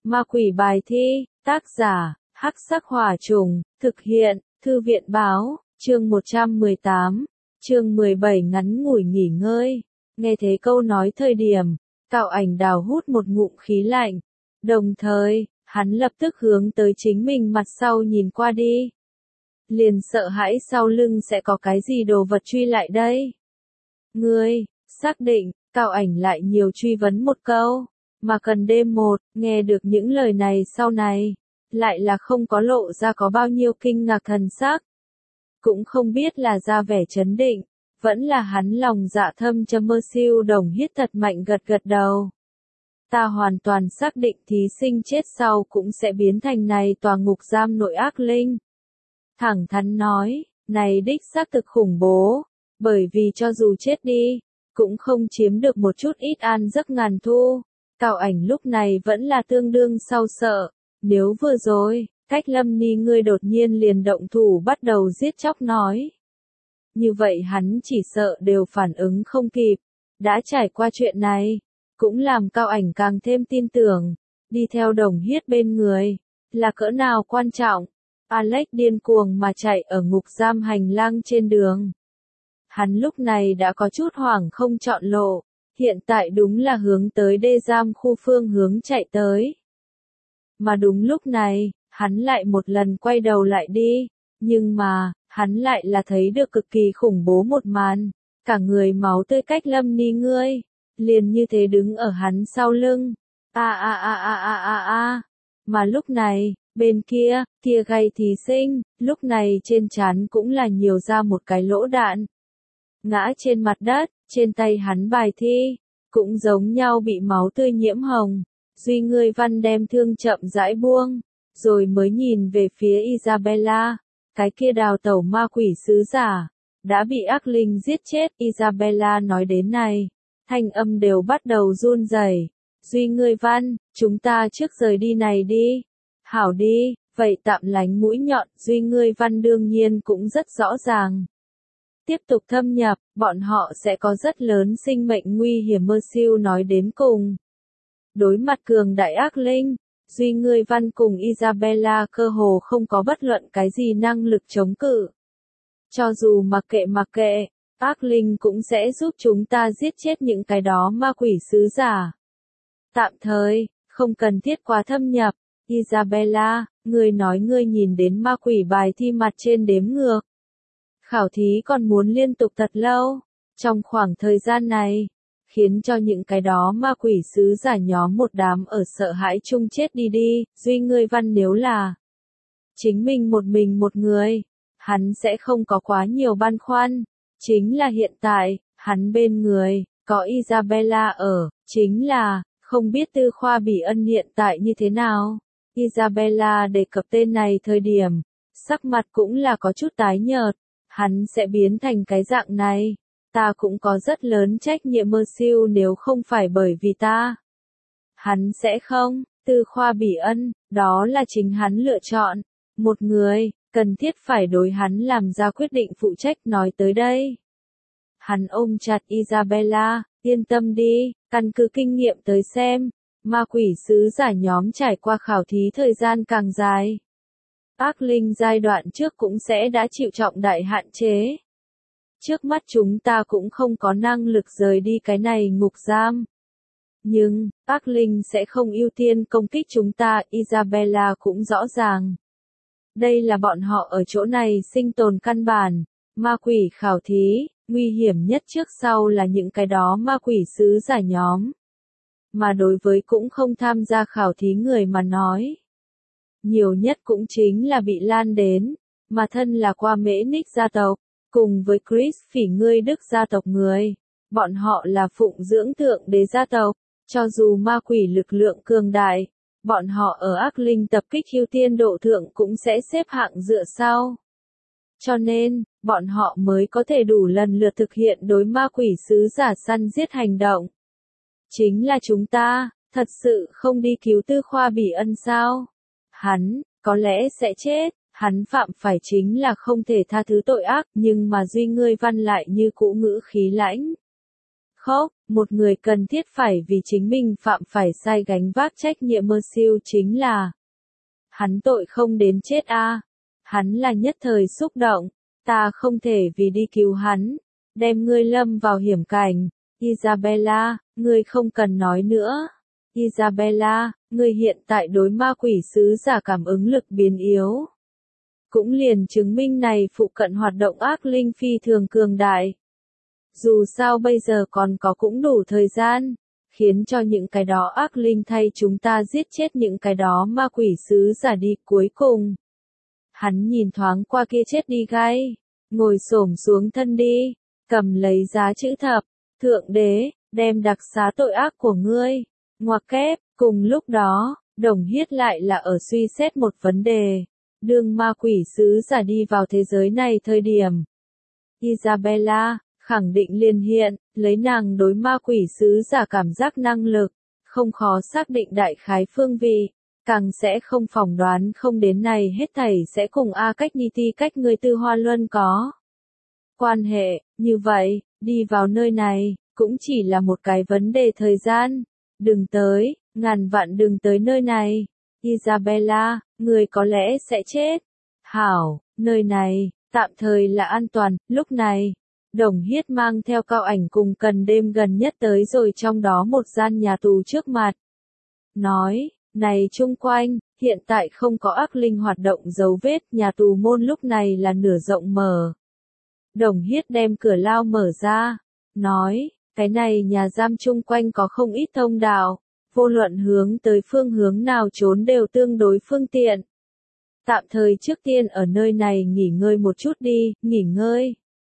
Ma quỷ bài thi, tác giả, Hắc Sắc Hỏa Trùng, thực hiện, Thư viện báo, chương 118, chương 17 ngắn ngủi nghỉ ngơi. Nghe thấy câu nói thời điểm, Cao Ảnh Đào hút một ngụm khí lạnh, đồng thời, hắn lập tức hướng tới chính mình mặt sau nhìn qua đi. Liền sợ hãi sau lưng sẽ có cái gì đồ vật truy lại đây. Ngươi, xác định, Cao Ảnh lại nhiều truy vấn một câu, mà cần đêm một, nghe được những lời này sau này, lại là không có lộ ra có bao nhiêu kinh ngạc thần sắc. Cũng không biết là ra vẻ chấn định, vẫn là hắn lòng dạ thâm trầm mơ siêu đồng hít thật mạnh gật gật đầu. Ta hoàn toàn xác định thí sinh chết sau cũng sẽ biến thành này tòa ngục giam nội ác linh. Thẳng thắn nói, này đích xác thực khủng bố, bởi vì cho dù chết đi, cũng không chiếm được một chút ít an giấc ngàn thu. Cao Ảnh lúc này vẫn là tương đương sau sợ, nếu vừa rồi, Cách Lâm Ni ngươi đột nhiên liền động thủ bắt đầu giết chóc nói. Như vậy hắn chỉ sợ đều phản ứng không kịp, đã trải qua chuyện này, cũng làm Cao Ảnh càng thêm tin tưởng, đi theo Đồng Hiết bên người, là cỡ nào quan trọng. Alex điên cuồng mà chạy ở ngục giam hành lang trên đường. Hắn lúc này đã có chút hoảng không chọn lộ, hiện tại đúng là hướng tới đê giam khu phương hướng chạy tới. Mà đúng lúc này, hắn lại một lần quay đầu lại đi, nhưng mà, hắn lại là thấy được cực kỳ khủng bố một màn, cả người máu tươi Cách Lâm Ni ngươi, liền như thế đứng ở hắn sau lưng. Mà lúc này, bên kia, kia gay thí sinh, lúc này trên trán cũng là nhiều ra một cái lỗ đạn. Ngã trên mặt đất, trên tay hắn bài thi, cũng giống nhau bị máu tươi nhiễm hồng. Duy Ngươi Văn đem thương chậm rãi buông, rồi mới nhìn về phía Isabella, cái kia đào tẩu ma quỷ sứ giả, đã bị ác linh giết chết. Isabella nói đến này, thanh âm đều bắt đầu run rẩy. Duy Ngươi Văn, chúng ta trước rời đi này đi. Hảo đi, vậy tạm lánh mũi nhọn, Duy Ngươi Văn đương nhiên cũng rất rõ ràng. Tiếp tục thâm nhập, bọn họ sẽ có rất lớn sinh mệnh nguy hiểm. Merciu nói đến cùng. Đối mặt cường đại ác linh, Duy Ngươi Văn cùng Isabella cơ hồ không có bất luận cái gì năng lực chống cự. Cho dù mặc kệ, ác linh cũng sẽ giúp chúng ta giết chết những cái đó ma quỷ sứ giả. Tạm thời, không cần thiết quá thâm nhập. Isabella, ngươi nói ngươi nhìn đến ma quỷ bài thi mặt trên đếm ngược. Khảo thí còn muốn liên tục thật lâu. Trong khoảng thời gian này, khiến cho những cái đó ma quỷ sứ giả nhóm một đám ở sợ hãi chung chết đi. Duy Ngươi Văn nếu là chính mình một người, hắn sẽ không có quá nhiều băn khoăn. Chính là hiện tại, hắn bên người, có Isabella ở, chính là, không biết Tư Khoa Bỉ Ân hiện tại như thế nào. Isabella đề cập tên này thời điểm, sắc mặt cũng là có chút tái nhợt, hắn sẽ biến thành cái dạng này. Ta cũng có rất lớn trách nhiệm. Merciu nếu không phải bởi vì ta, hắn sẽ không. Tư Khoa Bỉ Ân, đó là chính hắn lựa chọn. Một người, cần thiết phải đối hắn làm ra quyết định phụ trách. Nói tới đây, hắn ôm chặt Isabella, yên tâm đi, căn cứ kinh nghiệm tới xem, ma quỷ sứ giả nhóm trải qua khảo thí thời gian càng dài, ác linh giai đoạn trước cũng sẽ đã chịu trọng đại hạn chế. Trước mắt chúng ta cũng không có năng lực rời đi cái này ngục giam. Nhưng, ác linh sẽ không ưu tiên công kích chúng ta. Isabella cũng rõ ràng. Đây là bọn họ ở chỗ này sinh tồn căn bản. Ma quỷ khảo thí, nguy hiểm nhất trước sau là những cái đó ma quỷ sứ giả nhóm. Mà đối với cũng không tham gia khảo thí người mà nói, nhiều nhất cũng chính là bị lan đến, mà thân là qua Mễ Ních gia tộc, cùng với Chris Phỉ ngươi Đức gia tộc người, bọn họ là phụng dưỡng thượng đế gia tộc, cho dù ma quỷ lực lượng cường đại, bọn họ ở ác linh tập kích ưu tiên độ thượng cũng sẽ xếp hạng dựa sau. Cho nên, bọn họ mới có thể đủ lần lượt thực hiện đối ma quỷ sứ giả săn giết hành động. Chính là chúng ta, thật sự không đi cứu Tư Khoa Bỉ Ân sao? Hắn, có lẽ sẽ chết, hắn phạm phải chính là không thể tha thứ tội ác, nhưng mà Duy Ngươi Văn lại như cũ ngữ khí lãnh. khốc, một người cần thiết phải vì chính mình phạm phải sai gánh vác trách nhiệm mơ siêu chính là. Hắn tội không đến chết a. Hắn là nhất thời xúc động, ta không thể vì đi cứu hắn, đem ngươi lâm vào hiểm cảnh. Isabella, ngươi không cần nói nữa. Isabella, ngươi hiện tại đối ma quỷ sứ giả cảm ứng lực biến yếu. Cũng liền chứng minh này phụ cận hoạt động ác linh phi thường cường đại. Dù sao bây giờ còn có cũng đủ thời gian, khiến cho những cái đó ác linh thay chúng ta giết chết những cái đó ma quỷ sứ giả đi cuối cùng. Hắn nhìn thoáng qua kia chết đi gai, ngồi xổm xuống thân đi, cầm lấy giá chữ thập, thượng đế, đem đặc xá tội ác của ngươi, ngoặc kép, cùng lúc đó, Đồng Hiết lại là ở suy xét một vấn đề, đương ma quỷ sứ giả đi vào thế giới này thời điểm. Isabella, khẳng định liền hiện, lấy nàng đối ma quỷ sứ giả cảm giác năng lực, không khó xác định đại khái phương vị, càng sẽ không phỏng đoán không đến này hết thảy sẽ cùng A Cách Ni Ti cách người Tư Hoa Luân có quan hệ, như vậy, đi vào nơi này, cũng chỉ là một cái vấn đề thời gian, đừng tới, ngàn vạn đừng tới nơi này, Isabella, người có lẽ sẽ chết, hảo, nơi này, tạm thời là an toàn, lúc này. Đồng Hiết mang theo Cao Ảnh cùng Cần Đêm gần nhất tới rồi trong đó một gian nhà tù trước mặt. Nói, này chung quanh, hiện tại không có ác linh hoạt động dấu vết, nhà tù môn lúc này là nửa rộng mở. Đồng Hiết đem cửa lao mở ra, nói, cái này nhà giam chung quanh có không ít thông đạo, vô luận hướng tới phương hướng nào trốn đều tương đối phương tiện. Tạm thời trước tiên ở nơi này nghỉ ngơi một chút đi, nghỉ ngơi.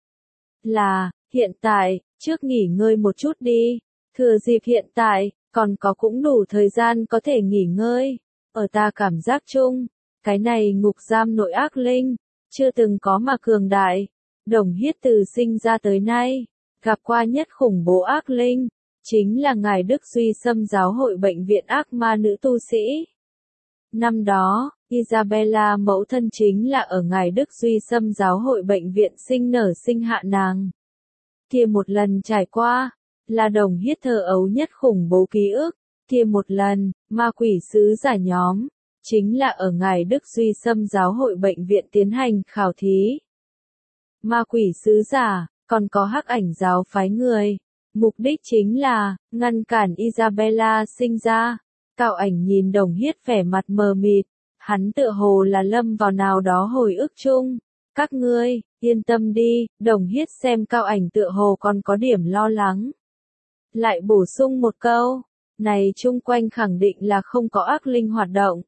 Là, hiện tại, trước nghỉ ngơi một chút đi, thừa dịp hiện tại, còn có cũng đủ thời gian có thể nghỉ ngơi, ở ta cảm giác chung, cái này ngục giam nội ác linh, chưa từng có mà cường đại, Đồng Hiết từ sinh ra tới nay, gặp qua nhất khủng bố ác linh, chính là ngài Đức Duy Xâm giáo hội bệnh viện ác ma nữ tu sĩ. Năm đó, Isabella mẫu thân chính là ở ngài Đức Duy Xâm giáo hội bệnh viện sinh nở sinh hạ nàng. Kia một lần trải qua, là Đồng Hiết thơ ấu nhất khủng bố ký ức, kia một lần, ma quỷ sứ giả nhóm, chính là ở ngài Đức Duy Xâm giáo hội bệnh viện tiến hành khảo thí. Ma quỷ sứ giả, còn có hắc ảnh giáo phái người, mục đích chính là, ngăn cản Isabella sinh ra. Cao Ảnh nhìn Đồng Hiết vẻ mặt mờ mịt, hắn tựa hồ là lâm vào nào đó hồi ức chung. Các ngươi, yên tâm đi, Đồng Hiết xem Cao Ảnh tựa hồ còn có điểm lo lắng. Lại bổ sung một câu, này chung quanh khẳng định là không có ác linh hoạt động.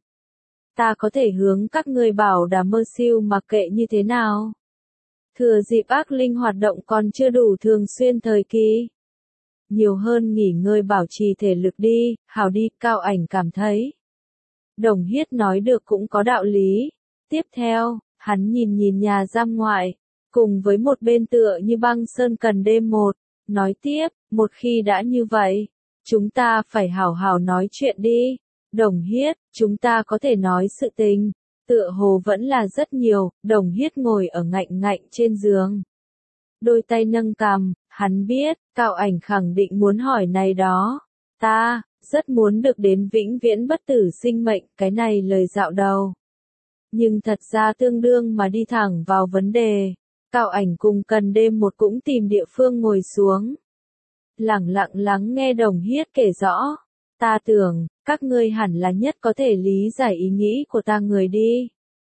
Ta có thể hướng các ngươi bảo đảm mơ siêu mặc kệ như thế nào. Thừa dịp ác linh hoạt động còn chưa đủ thường xuyên thời kỳ. Nhiều hơn nghỉ ngơi bảo trì thể lực đi, hảo đi, Cao Ảnh cảm thấy. Đồng Hiết nói được cũng có đạo lý. Tiếp theo, hắn nhìn nhìn nhà giam ngoại, cùng với một bên tựa như băng sơn Cần Đêm một, nói tiếp, một khi đã như vậy, chúng ta phải hảo hảo nói chuyện đi. Đồng Hiết, chúng ta có thể nói sự tình, tựa hồ vẫn là rất nhiều. Đồng Hiết ngồi ở ngạnh ngạnh trên giường, đôi tay nâng cằm, hắn biết, Cao Ảnh khẳng định muốn hỏi này đó. Ta, rất muốn được đến vĩnh viễn bất tử sinh mệnh, cái này lời dạo đầu. Nhưng thật ra tương đương mà đi thẳng vào vấn đề. Cao Ảnh cùng Cần Đêm một cũng tìm địa phương ngồi xuống. Lẳng lặng lắng nghe Đồng Hiết kể rõ. Ta tưởng, các ngươi hẳn là nhất có thể lý giải ý nghĩ của ta người đi.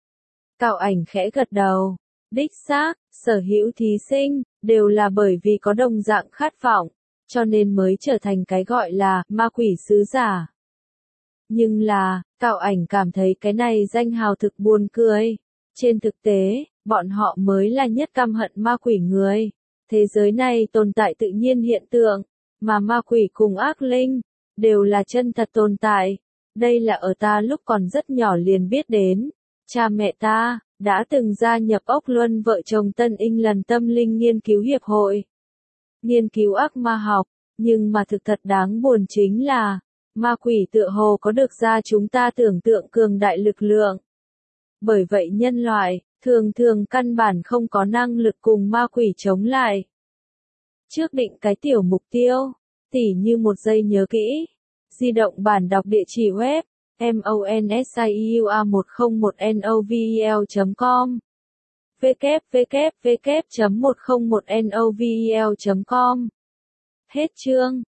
Cao Ảnh khẽ gật đầu. Đích xác, sở hữu thí sinh, đều là bởi vì có đồng dạng khát vọng, cho nên mới trở thành cái gọi là ma quỷ sứ giả. Nhưng là, Cao Ảnh cảm thấy cái này danh hào thực buồn cười. Trên thực tế, bọn họ mới là nhất căm hận ma quỷ người. Thế giới này tồn tại tự nhiên hiện tượng, mà ma quỷ cùng ác linh, đều là chân thật tồn tại. Đây là ở ta lúc còn rất nhỏ liền biết đến. Cha mẹ ta đã từng gia nhập Ốc Luân vợ chồng Tân England tâm linh nghiên cứu hiệp hội. Nghiên cứu ác ma học, nhưng mà thực thật đáng buồn chính là, ma quỷ tựa hồ có được ra chúng ta tưởng tượng cường đại lực lượng. Bởi vậy nhân loại, thường thường căn bản không có năng lực cùng ma quỷ chống lại. Trước định cái tiểu mục tiêu, tỉ như một giây nhớ kỹ. Di động bản đọc địa chỉ web monsiua101novel.com www.101novel.com. Hết chương.